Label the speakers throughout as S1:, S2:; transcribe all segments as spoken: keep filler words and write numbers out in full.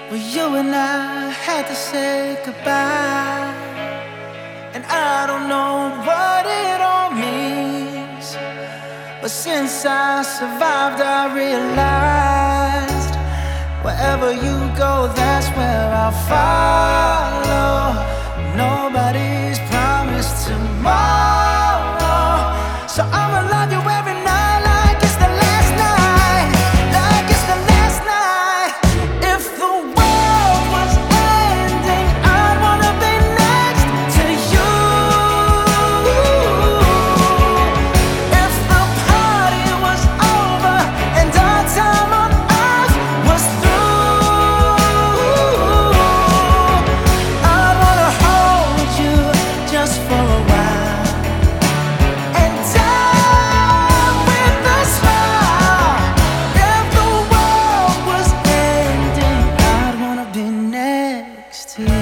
S1: Well, you and I had to say goodbye, and I don't know what it all means. But since I survived, I realized wherever you go, that's where I'll follow. Nobody's promised tomorrow, so I'ma love you every night like it's the last night, like it's the last night. If the world was ending, I'd wanna be next to you. If the party was over and our time on earth was through, I'd wanna hold you just for a while and die with a smile. If the world was ending, I'd wanna be next to you.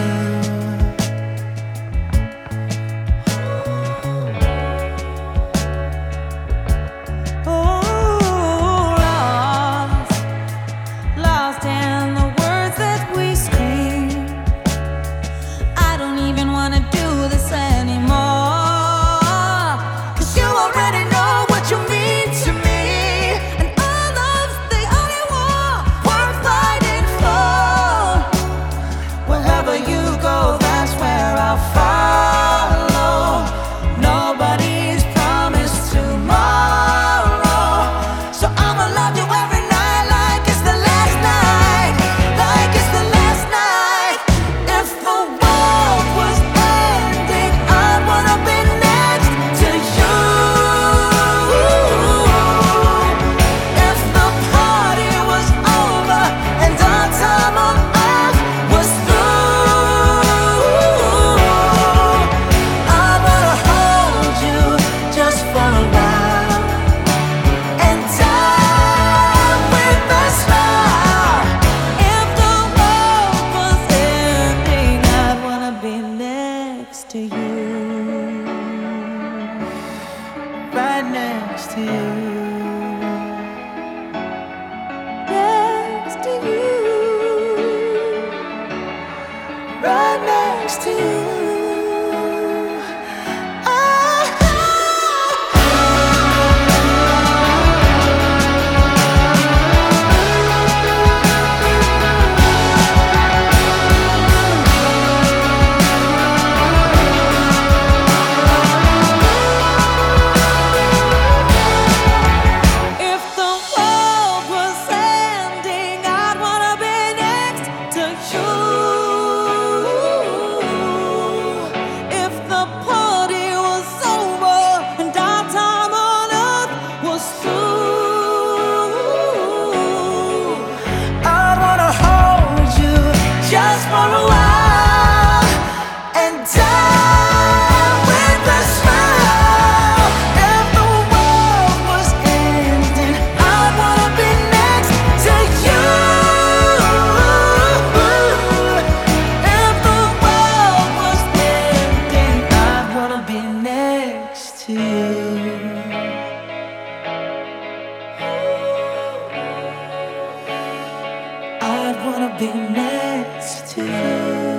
S2: Lost in the words that we scream. I don't even wanna do this anymore, 'cause you already know what you mean to me, and our love's the only war worth fighting for.
S1: Wherever you go, that's where I'll follow. Nobody's promised tomorrow, so I'ma love you every night like it's the last night, like it's the last night. If the world was ending, I'd wanna be next to you. If the party was over and our time on earth was through, I'd wanna hold you just for a while and die with a smile.
S2: If the world was ending, I'd wanna be next to you.
S1: Right next to you.
S2: Next to you.
S1: Right next to you.
S2: If the world was ending, I'd wanna be next to you. If the party was over and our time on earth was through,
S1: I'd wanna hold you just for a while and die with a smile. If the world was ending, I'd wanna be next to you. If the world was ending, I'd wanna be next to you. I'd wanna be next to you.